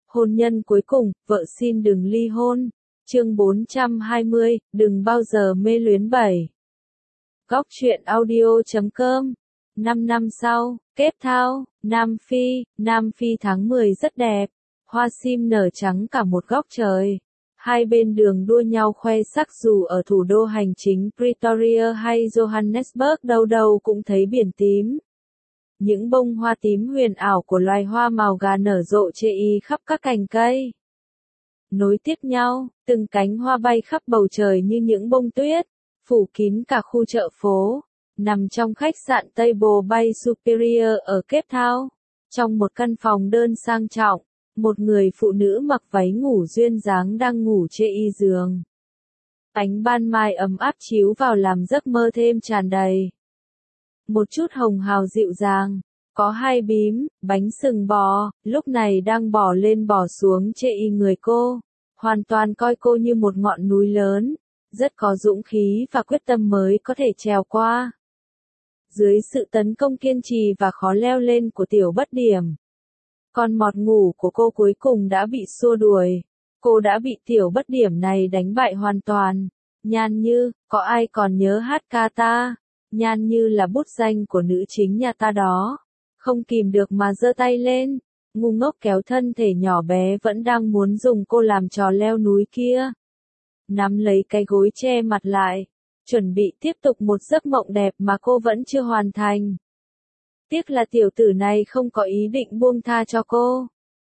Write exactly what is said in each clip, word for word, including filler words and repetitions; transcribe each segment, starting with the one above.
Hôn nhân cuối cùng, vợ xin đừng ly hôn. Chương bốn trăm hai mươi, đừng bao giờ mê luyến bảy. Góc truyện audio chấm com. Năm năm sau, Cape Town, Nam Phi, Nam Phi tháng mười rất đẹp. Hoa sim nở trắng cả một góc trời. Hai bên đường đua nhau khoe sắc dù ở thủ đô hành chính Pretoria hay Johannesburg đâu đâu cũng thấy biển tím. Những bông hoa tím huyền ảo của loài hoa màu gà nở rộ chê y khắp các cành cây. Nối tiếp nhau, từng cánh hoa bay khắp bầu trời như những bông tuyết, phủ kín cả khu chợ phố. Nằm trong khách sạn Table Bay Superior ở Cape Town, trong một căn phòng đơn sang trọng, một người phụ nữ mặc váy ngủ duyên dáng đang ngủ chê y giường. Ánh ban mai ấm áp chiếu vào làm giấc mơ thêm tràn đầy. Một chút hồng hào dịu dàng, có hai bím, bánh sừng bò, lúc này đang bò lên bò xuống chê y người cô, hoàn toàn coi cô như một ngọn núi lớn, rất có dũng khí và quyết tâm mới có thể trèo qua. Dưới sự tấn công kiên trì và khó leo lên của tiểu bất điểm, con mọt ngủ của cô cuối cùng đã bị xua đuổi. Cô đã bị tiểu bất điểm này đánh bại hoàn toàn. Nhan Như, có ai còn nhớ hát ca ta? Nhan Như là bút danh của nữ chính nhà ta đó. Không kìm được mà giơ tay lên, ngu ngốc kéo thân thể nhỏ bé vẫn đang muốn dùng cô làm trò leo núi kia. Nắm lấy cái gối che mặt lại, chuẩn bị tiếp tục một giấc mộng đẹp mà cô vẫn chưa hoàn thành. Tiếc là tiểu tử này không có ý định buông tha cho cô.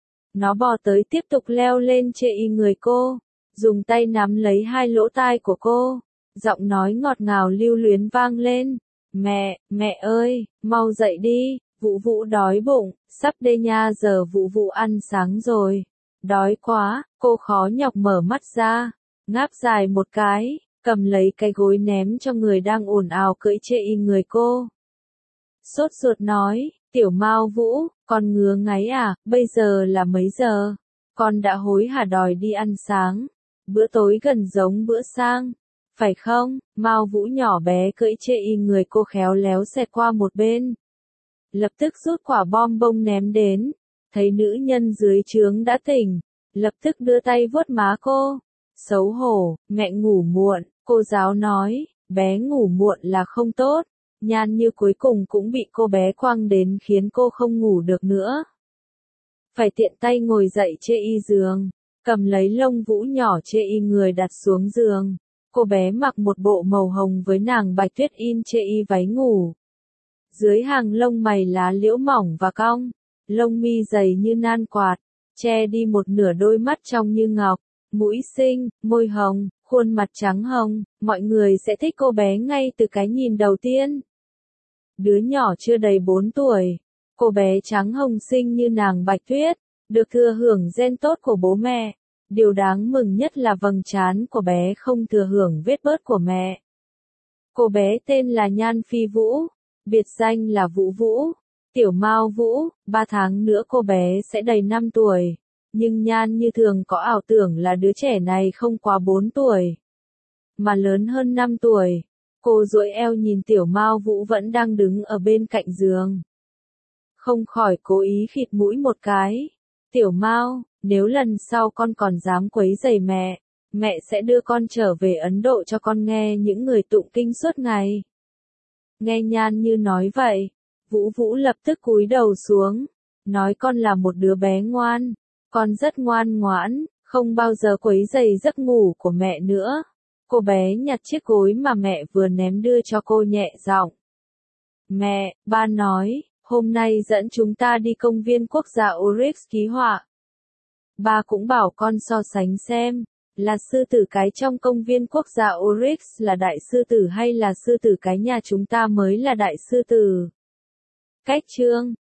Nó bò tới tiếp tục leo lên chê y người cô, dùng tay nắm lấy hai lỗ tai của cô, giọng nói ngọt ngào lưu luyến vang lên. Mẹ, mẹ ơi, mau dậy đi, Vũ Vũ đói bụng, sắp đê nha giờ Vũ Vũ ăn sáng rồi. Đói quá, cô khó nhọc mở mắt ra, ngáp dài một cái, cầm lấy cái gối ném cho người đang ồn ào cưỡi chê y người cô. Sốt ruột nói, tiểu Mao Vũ, con ngứa ngáy à, bây giờ là mấy giờ? Con đã hối hả đòi đi ăn sáng. Bữa tối gần giống bữa sang, phải không? Mao Vũ nhỏ bé cưỡi chê y người cô khéo léo xẹt qua một bên. Lập tức rút quả bom bông ném đến, thấy nữ nhân dưới trướng đã tỉnh, lập tức đưa tay vuốt má cô. Xấu hổ, mẹ ngủ muộn, cô giáo nói, bé ngủ muộn là không tốt. Nhan Như cuối cùng cũng bị cô bé quăng đến khiến cô không ngủ được nữa. Phải tiện tay ngồi dậy chê y giường, cầm lấy lông Vũ nhỏ chê y người đặt xuống giường. Cô bé mặc một bộ màu hồng với nàng bạch tuyết in chê y váy ngủ. Dưới hàng lông mày lá liễu mỏng và cong, lông mi dày như nan quạt, che đi một nửa đôi mắt trong như ngọc, mũi xinh, môi hồng, khuôn mặt trắng hồng, mọi người sẽ thích cô bé ngay từ cái nhìn đầu tiên. Đứa nhỏ chưa đầy bốn tuổi, cô bé trắng hồng xinh như nàng bạch tuyết, được thừa hưởng gen tốt của bố mẹ. Điều đáng mừng nhất là vầng trán của bé không thừa hưởng vết bớt của mẹ. Cô bé tên là Nhan Phi Vũ, biệt danh là Vũ Vũ, tiểu Mao Vũ, ba tháng nữa cô bé sẽ đầy năm tuổi. Nhưng Nhan Như thường có ảo tưởng là đứa trẻ này không quá bốn tuổi, mà lớn hơn năm tuổi. Cô duỗi eo nhìn tiểu Mao Vũ vẫn đang đứng ở bên cạnh giường, không khỏi cố ý khịt mũi một cái. Tiểu Mao, nếu lần sau con còn dám quấy rầy mẹ, mẹ sẽ đưa con trở về Ấn Độ cho con nghe những người tụng kinh suốt ngày. Nghe Nhan Như nói vậy, Vũ Vũ lập tức cúi đầu xuống, nói con là một đứa bé ngoan, con rất ngoan ngoãn, không bao giờ quấy rầy giấc ngủ của mẹ nữa. Cô bé nhặt chiếc gối mà mẹ vừa ném đưa cho cô nhẹ giọng. Mẹ, ba nói, hôm nay dẫn chúng ta đi công viên quốc gia Oryx ký họa. Ba cũng bảo con so sánh xem, là sư tử cái trong công viên quốc gia Oryx là đại sư tử hay là sư tử cái nhà chúng ta mới là đại sư tử. Cách chương